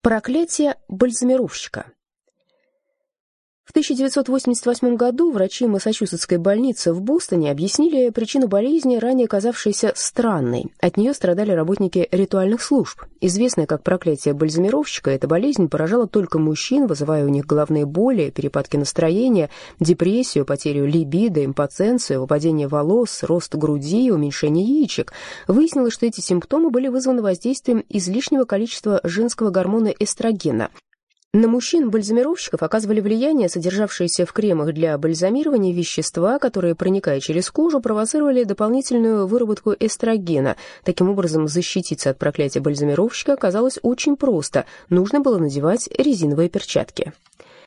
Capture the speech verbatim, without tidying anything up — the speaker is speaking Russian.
Проклятие бальзамировщика. В тысяча девятьсот восемьдесят восьмом году врачи Массачусетской больницы в Бостоне объяснили причину болезни, ранее казавшейся странной. От нее страдали работники ритуальных служб. Известная как проклятие бальзамировщика, эта болезнь поражала только мужчин, вызывая у них головные боли, перепадки настроения, депрессию, потерю либидо, импотенцию, выпадение волос, рост груди, уменьшение яичек. Выяснилось, что эти симптомы были вызваны воздействием излишнего количества женского гормона эстрогена. На мужчин-бальзамировщиков оказывали влияние содержавшиеся в кремах для бальзамирования вещества, которые, проникая через кожу, провоцировали дополнительную выработку эстрогена. Таким образом, защититься от проклятия бальзамировщика оказалось очень просто. Нужно было надевать резиновые перчатки.